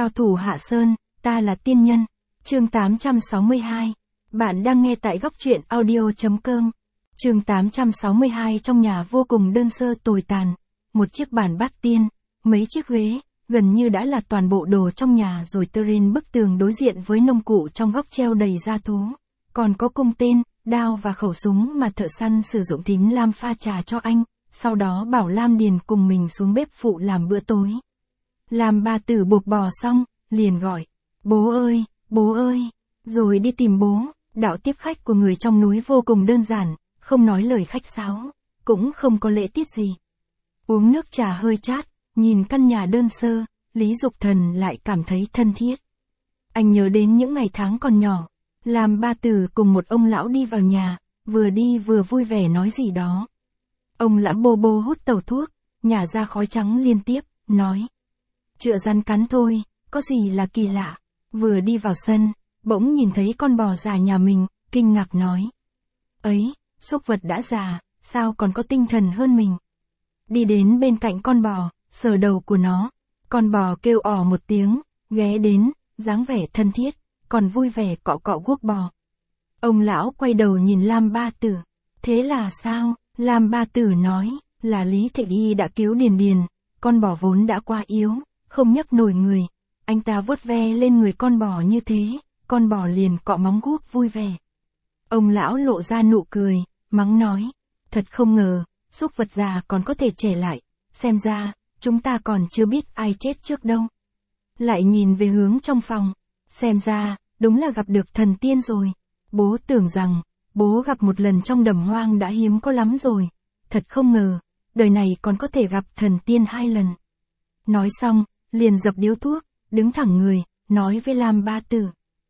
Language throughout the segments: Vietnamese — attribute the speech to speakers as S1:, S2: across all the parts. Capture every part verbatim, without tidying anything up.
S1: Cao thủ Hạ Sơn, ta là tiên nhân. Chương tám trăm sáu mươi hai. Bạn đang nghe tại góc truyện audio chấm com. Chương tám trăm sáu mươi hai. Trong nhà vô cùng đơn sơ tồi tàn. Một chiếc bàn bát tiên, mấy chiếc ghế, gần như đã là toàn bộ đồ trong nhà rồi. Trên bức tường đối diện với nông cụ trong góc treo đầy da thú. Còn có cung tên, đao và khẩu súng mà thợ săn sử dụng. Thím Lam pha trà cho anh, sau đó bảo Lam Điền cùng mình xuống bếp phụ làm bữa tối. Lam Ba Tử buộc bò xong, liền gọi, bố ơi, bố ơi, rồi đi tìm bố. Đạo tiếp khách của người trong núi vô cùng đơn giản, không nói lời khách sáo, cũng không có lễ tiết gì. Uống nước trà hơi chát, nhìn căn nhà đơn sơ, Lý Dục Thần lại cảm thấy thân thiết. Anh nhớ đến những ngày tháng còn nhỏ, Lam Ba Tử cùng một ông lão đi vào nhà, vừa đi vừa vui vẻ nói gì đó. Ông lão bô bô hút tẩu thuốc, nhả ra khói trắng liên tiếp, nói. Chữa rắn cắn thôi, có gì là kỳ lạ. Vừa đi vào sân, bỗng nhìn thấy con bò già nhà mình, kinh ngạc nói. Ấy, súc vật đã già, sao còn có tinh thần hơn mình. Đi đến bên cạnh con bò, sờ đầu của nó. Con bò kêu ỏ một tiếng, ghé đến, dáng vẻ thân thiết, còn vui vẻ cọ cọ guốc bò. Ông lão quay đầu nhìn Lam Ba Tử. Thế là sao? Lam Ba Tử nói, là Lý Thị Y đã cứu Điền Điền, con bò vốn đã quá yếu, không nhấc nổi người. Anh ta vuốt ve lên người con bò như thế, con bò liền cọ móng guốc vui vẻ. Ông lão lộ ra nụ cười, mắng nói, thật không ngờ, súc vật già còn có thể trẻ lại, xem ra, chúng ta còn chưa biết ai chết trước đâu. Lại nhìn về hướng trong phòng, xem ra, đúng là gặp được thần tiên rồi. Bố tưởng rằng, bố gặp một lần trong đầm hoang đã hiếm có lắm rồi, thật không ngờ, đời này còn có thể gặp thần tiên hai lần. Nói xong, liền dập điếu thuốc, đứng thẳng người, nói với Lam Ba Tử.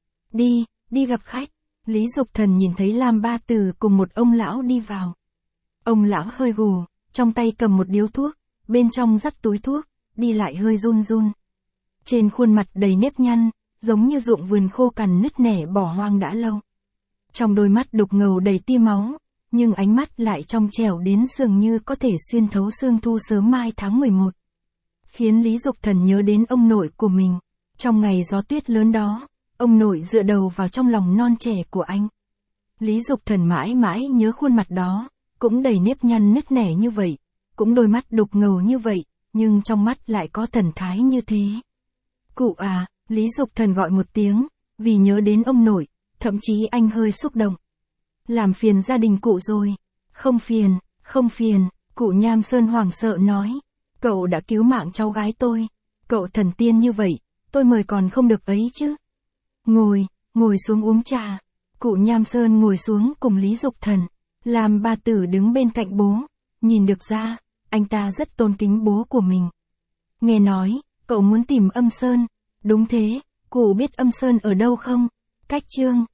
S1: Đi, đi gặp khách. Lý Dục Thần nhìn thấy Lam Ba Tử cùng một ông lão đi vào. Ông lão hơi gù, trong tay cầm một điếu thuốc, bên trong dắt túi thuốc, đi lại hơi run run. Trên khuôn mặt đầy nếp nhăn, giống như ruộng vườn khô cằn nứt nẻ bỏ hoang đã lâu. Trong đôi mắt đục ngầu đầy tia máu, nhưng ánh mắt lại trong trẻo đến dường như có thể xuyên thấu sương thu sớm mai tháng mười một. Khiến Lý Dục Thần nhớ đến ông nội của mình. Trong ngày gió tuyết lớn đó, ông nội dựa đầu vào trong lòng non trẻ của anh. Lý Dục Thần mãi mãi nhớ khuôn mặt đó, cũng đầy nếp nhăn nứt nẻ như vậy, cũng đôi mắt đục ngầu như vậy, nhưng trong mắt lại có thần thái như thế. Cụ à, Lý Dục Thần gọi một tiếng, vì nhớ đến ông nội, thậm chí anh hơi xúc động. Làm phiền gia đình cụ rồi. Không phiền, không phiền, cụ Nham Sơn hoảng sợ nói. Cậu đã cứu mạng cháu gái tôi. Cậu thần tiên như vậy, tôi mời còn không được ấy chứ. Ngồi, ngồi xuống uống trà. Cụ Nham Sơn ngồi xuống cùng Lý Dục Thần. Lam Ba Tử đứng bên cạnh bố. Nhìn được ra, anh ta rất tôn kính bố của mình. Nghe nói, cậu muốn tìm Âm Sơn. Đúng thế, cụ biết Âm Sơn ở đâu không? Cách Chương,